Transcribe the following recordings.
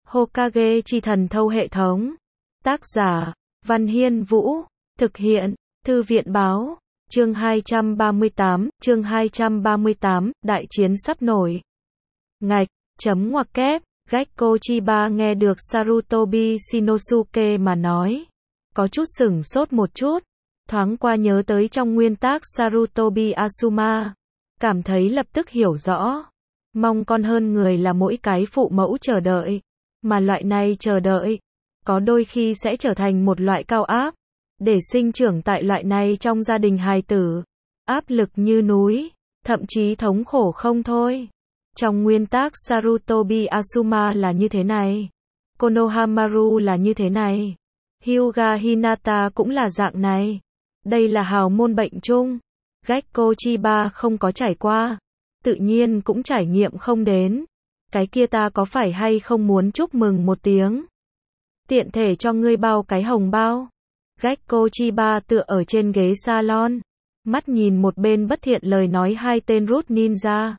Hokage chi thần thâu hệ thống. Tác giả, Văn Hiên Vũ. Thực hiện, Thư viện Báo. Chương 238, đại chiến sắp nổi. Ngạch, chấm ngoặc kép, Gekko Chiba nghe được Sarutobi Shinosuke mà nói. Có chút sửng sốt một chút, thoáng qua nhớ tới trong nguyên tác Sarutobi Asuma. Cảm thấy lập tức hiểu rõ. Mong con hơn người là mỗi cái phụ mẫu chờ đợi. Mà loại này chờ đợi, có đôi khi sẽ trở thành một loại cao áp. Để sinh trưởng tại loại này trong gia đình hài tử. Áp lực như núi, thậm chí thống khổ không thôi. Trong nguyên tác Sarutobi Asuma là như thế này. Konohamaru là như thế này. Hyuga Hinata cũng là dạng này. Đây là hào môn bệnh chung. Gekko Chiba không có trải qua. Tự nhiên cũng trải nghiệm không đến. Cái kia ta có phải hay không muốn chúc mừng một tiếng. Tiện thể cho ngươi bao cái hồng bao. Gekko Chiba tựa ở trên ghế salon. Mắt nhìn một bên bất thiện lời nói hai tên Root Ninja.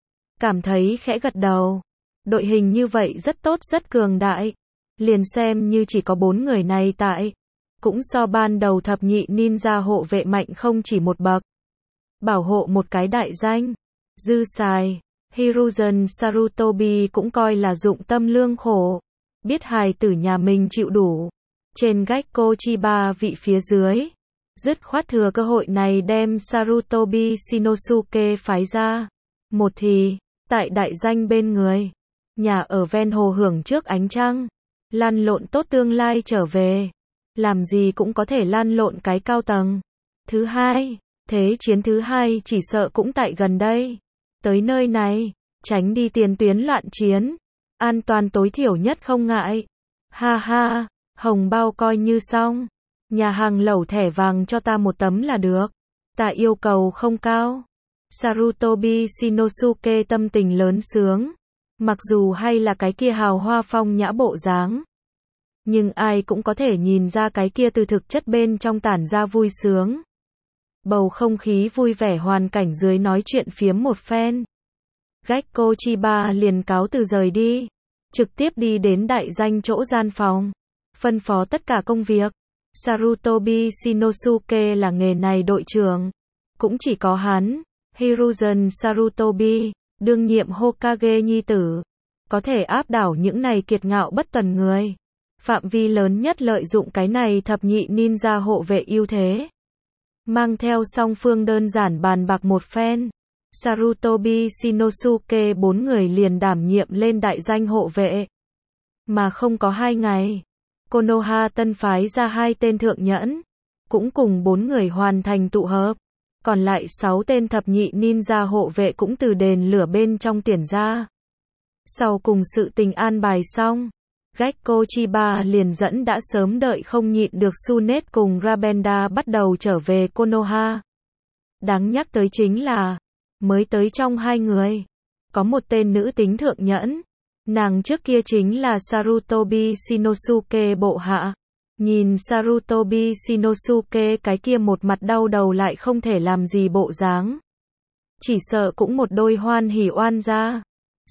Cảm thấy khẽ gật đầu. Đội hình như vậy rất tốt rất cường đại. Liền xem như chỉ có 4 người này tại. Cũng so ban đầu thập nhị ninja hộ vệ mạnh không chỉ một bậc. Bảo hộ một cái đại danh. Dư xài. Hiruzen Sarutobi cũng coi là dụng tâm lương khổ. Biết hài tử nhà mình chịu đủ. Trên Gekko Chiba vị phía dưới. Dứt khoát thừa cơ hội này đem Sarutobi Shinosuke phái ra. Một thì, tại đại danh bên người. Nhà ở ven hồ hưởng trước ánh trăng. Lăn lộn tốt tương lai trở về. Làm gì cũng có thể lăn lộn cái cao tầng. Thứ hai, thế chiến thứ hai chỉ sợ cũng tại gần đây. Tới nơi này, tránh đi tiền tuyến loạn chiến. An toàn tối thiểu nhất không ngại. Ha ha, hồng bao coi như xong. Nhà hàng lẩu thẻ vàng cho ta một tấm là được. Ta yêu cầu không cao. Sarutobi Shinosuke tâm tình lớn sướng. Mặc dù hay là cái kia hào hoa phong nhã bộ dáng. Nhưng ai cũng có thể nhìn ra cái kia từ thực chất bên trong tản ra vui sướng. Bầu không khí vui vẻ hoàn cảnh dưới nói chuyện phiếm một phen. Gekko Chiba liền cáo từ rời đi. Trực tiếp đi đến đại danh chỗ gian phòng. Phân phó tất cả công việc. Sarutobi Shinosuke là nghề này đội trưởng. Cũng chỉ có hắn, Hiruzen Sarutobi, đương nhiệm Hokage nhi tử. Có thể áp đảo những này kiệt ngạo bất tuần người. Phạm vi lớn nhất lợi dụng cái này thập nhị ninja hộ vệ ưu thế. Mang theo song phương đơn giản bàn bạc một phen. Sarutobi Shinosuke 4 người liền đảm nhiệm lên đại danh hộ vệ. Mà không có 2 ngày. Konoha tân phái ra 2 tên thượng nhẫn. Cũng cùng 4 người hoàn thành tụ hợp. Còn lại 6 tên thập nhị ninja hộ vệ cũng từ đền lửa bên trong tuyển ra. Sau cùng sự tình an bài xong. Gekko Chiba liền dẫn đã sớm đợi không nhịn được Sunet cùng Rabenda bắt đầu trở về Konoha. Đáng nhắc tới chính là, mới tới trong 2 người, có một tên nữ tính thượng nhẫn. Nàng trước kia chính là Sarutobi Shinosuke bộ hạ. Nhìn Sarutobi Shinosuke cái kia một mặt đau đầu lại không thể làm gì bộ dáng. Chỉ sợ cũng một đôi hoan hỉ oan gia.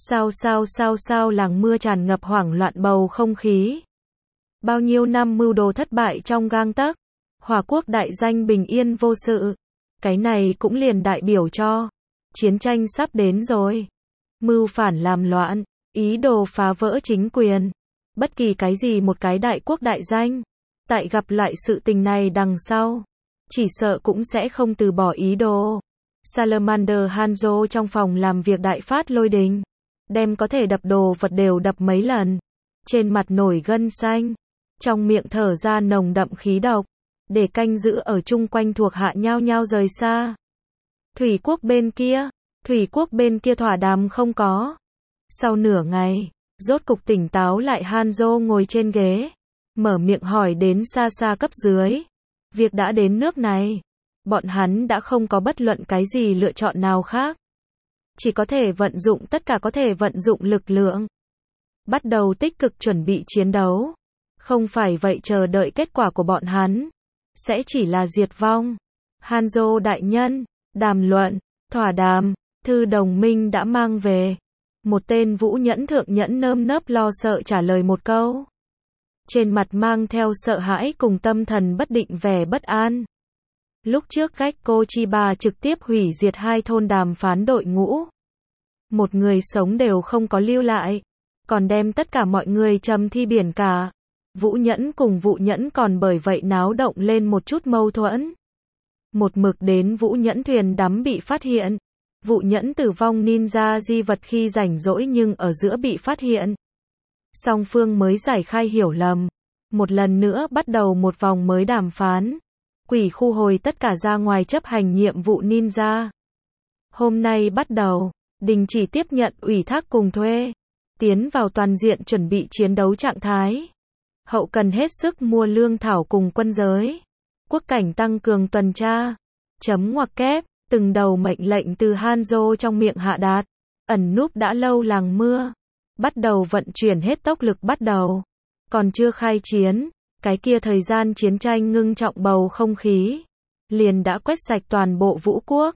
Sao làng mưa tràn ngập hoảng loạn bầu không khí. Bao nhiêu năm mưu đồ thất bại trong gang tấc. Hòa quốc đại danh bình yên vô sự. Cái này cũng liền đại biểu cho chiến tranh sắp đến rồi. Mưu phản làm loạn, ý đồ phá vỡ chính quyền. Bất kỳ cái gì một cái đại quốc đại danh. Tại gặp lại sự tình này đằng sau. Chỉ sợ cũng sẽ không từ bỏ ý đồ. Salamander Hanzo trong phòng làm việc đại phát lôi đình. Đem có thể đập đồ vật đều đập mấy lần. Trên mặt nổi gân xanh. Trong miệng thở ra nồng đậm khí độc. Để canh giữ ở chung quanh thuộc hạ nhao nhao rời xa. Thủy quốc bên kia thỏa đàm không có. Sau nửa ngày, rốt cục tỉnh táo lại Hanzo ngồi trên ghế. Mở miệng hỏi đến xa xa cấp dưới. Việc đã đến nước này. Bọn hắn đã không có bất luận cái gì lựa chọn nào khác. Chỉ có thể vận dụng tất cả có thể vận dụng lực lượng. Bắt đầu tích cực chuẩn bị chiến đấu. Không phải vậy chờ đợi kết quả của bọn hắn. Sẽ chỉ là diệt vong. Hanzo đại nhân, đàm luận, thỏa đàm, thư đồng minh đã mang về. Một tên Vũ Nhẫn thượng nhẫn nơm nớp lo sợ trả lời một câu. Trên mặt mang theo sợ hãi cùng tâm thần bất định vẻ bất an. Lúc trước Gekko Chiba trực tiếp hủy diệt 2 thôn đàm phán đội ngũ. Một người sống đều không có lưu lại, còn đem tất cả mọi người trầm thi biển cả. Vũ Nhẫn cùng Vụ Nhẫn còn bởi vậy náo động lên một chút mâu thuẫn. Một mực đến Vũ Nhẫn thuyền đắm bị phát hiện. Vụ Nhẫn tử vong ninja di vật khi rảnh rỗi nhưng ở giữa bị phát hiện. Song phương mới giải khai hiểu lầm. Một lần nữa bắt đầu một vòng mới đàm phán. Quỷ khu hồi tất cả ra ngoài chấp hành nhiệm vụ ninja. Hôm nay bắt đầu, đình chỉ tiếp nhận ủy thác cùng thuê. Tiến vào toàn diện chuẩn bị chiến đấu trạng thái. Hậu cần hết sức mua lương thảo cùng quân giới. Quốc cảnh tăng cường tuần tra. Chấm ngoặc kép, từng đầu mệnh lệnh từ Hanzo trong miệng hạ đạt. Ẩn núp đã lâu làng mưa. Bắt đầu vận chuyển hết tốc lực bắt đầu. Còn chưa khai chiến, cái kia thời gian chiến tranh ngưng trọng bầu không khí. Liền đã quét sạch toàn bộ vũ quốc.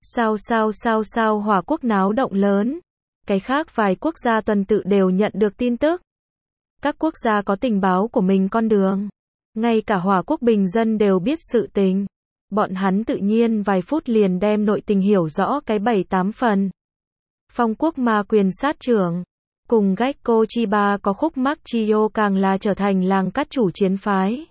Sao Hỏa quốc náo động lớn. Cái khác vài quốc gia tuần tự đều nhận được tin tức. Các quốc gia có tình báo của mình con đường. Ngay cả Hỏa quốc bình dân đều biết sự tình. Bọn hắn tự nhiên vài phút liền đem nội tình hiểu rõ cái 7-8 phần. Phong quốc ma quyền sát trưởng. Cùng Gekko Chiba có khúc mắc Chiyo càng là trở thành làng cát chủ chiến phái.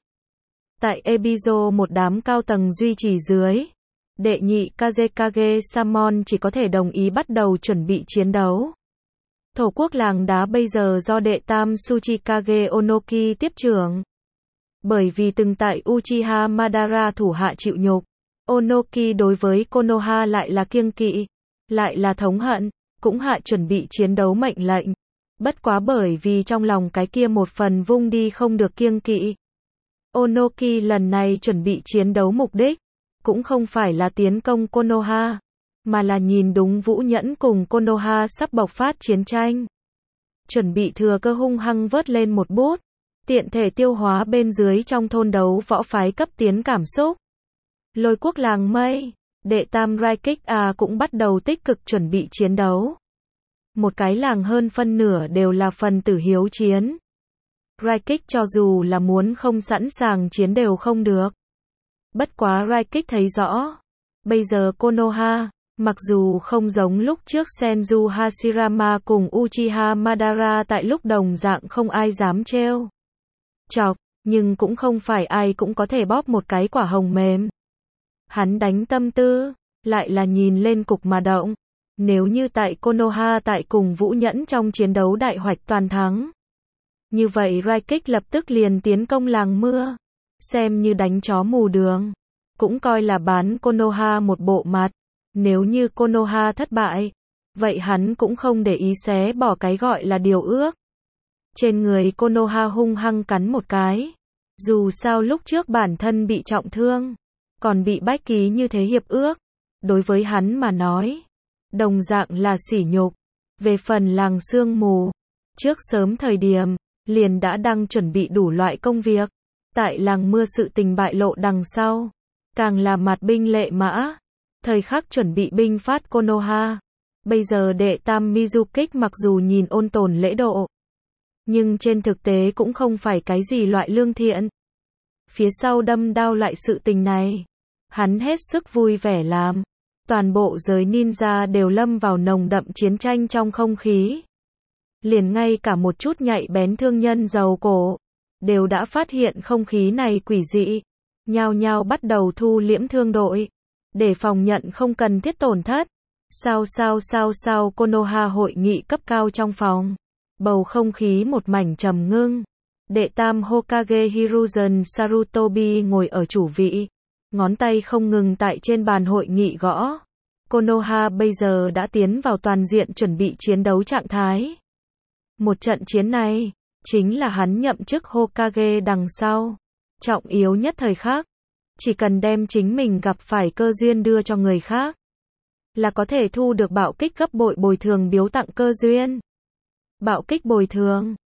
Tại Ebizo một đám cao tầng duy trì dưới. Đệ nhị Kazekage Samon chỉ có thể đồng ý bắt đầu chuẩn bị chiến đấu. Thổ quốc làng đá bây giờ do đệ tam Tsuchikage Onoki tiếp trưởng. Bởi vì từng tại Uchiha Madara thủ hạ chịu nhục, Onoki đối với Konoha lại là kiêng kỵ, lại là thống hận, cũng hạ chuẩn bị chiến đấu mệnh lệnh. Bất quá bởi vì trong lòng cái kia một phần vung đi không được kiêng kỵ. Onoki lần này chuẩn bị chiến đấu mục đích, cũng không phải là tiến công Konoha, mà là nhìn đúng Vũ Nhẫn cùng Konoha sắp bộc phát chiến tranh. Chuẩn bị thừa cơ hung hăng vớt lên một bút, tiện thể tiêu hóa bên dưới trong thôn đấu võ phái cấp tiến cảm xúc. Lôi quốc làng mây, đệ tam Raikik cũng bắt đầu tích cực chuẩn bị chiến đấu. Một cái làng hơn phân nửa đều là phần tử hiếu chiến. Raikik cho dù là muốn không sẵn sàng chiến đều không được. Bất quá Raikik thấy rõ. Bây giờ Konoha, mặc dù không giống lúc trước Senju Hashirama cùng Uchiha Madara tại lúc đồng dạng không ai dám trêu chọc, nhưng cũng không phải ai cũng có thể bóp một cái quả hồng mềm. Hắn đánh tâm tư, lại là nhìn lên cục mà động. Nếu như tại Konoha tại cùng Vũ Nhẫn trong chiến đấu đại hoạch toàn thắng. Như vậy Raikik lập tức liền tiến công làng mưa. Xem như đánh chó mù đường. Cũng coi là bán Konoha một bộ mặt. Nếu như Konoha thất bại, vậy hắn cũng không để ý xé bỏ cái gọi là điều ước. Trên người Konoha hung hăng cắn một cái. Dù sao lúc trước bản thân bị trọng thương, còn bị bách ký như thế hiệp ước. Đối với hắn mà nói, đồng dạng là sỉ nhục. Về phần làng sương mù, trước sớm thời điểm, liền đã đang chuẩn bị đủ loại công việc. Tại làng mưa sự tình bại lộ đằng sau, càng là mặt binh lệ mã. Thời khắc chuẩn bị binh phát Konoha. Bây giờ đệ tam Mizukik mặc dù nhìn ôn tồn lễ độ, nhưng trên thực tế cũng không phải cái gì loại lương thiện. Phía sau đâm đao loại sự tình này, hắn hết sức vui vẻ làm. Toàn bộ giới ninja đều lâm vào nồng đậm chiến tranh trong không khí. Liền ngay cả một chút nhạy bén thương nhân giàu cổ, đều đã phát hiện không khí này quỷ dị. Nhao nhao bắt đầu thu liễm thương đội, để phòng nhận không cần thiết tổn thất. Sao Konoha hội nghị cấp cao trong phòng. Bầu không khí một mảnh trầm ngưng. Đệ tam Hokage Hiruzen Sarutobi ngồi ở chủ vị. Ngón tay không ngừng tại trên bàn hội nghị gõ. Konoha bây giờ đã tiến vào toàn diện chuẩn bị chiến đấu trạng thái. Một trận chiến này, chính là hắn nhậm chức Hokage đằng sau. Trọng yếu nhất thời khắc. Chỉ cần đem chính mình gặp phải cơ duyên đưa cho người khác, là có thể thu được bạo kích gấp bội bồi thường biếu tặng cơ duyên. Bạo kích bồi thường,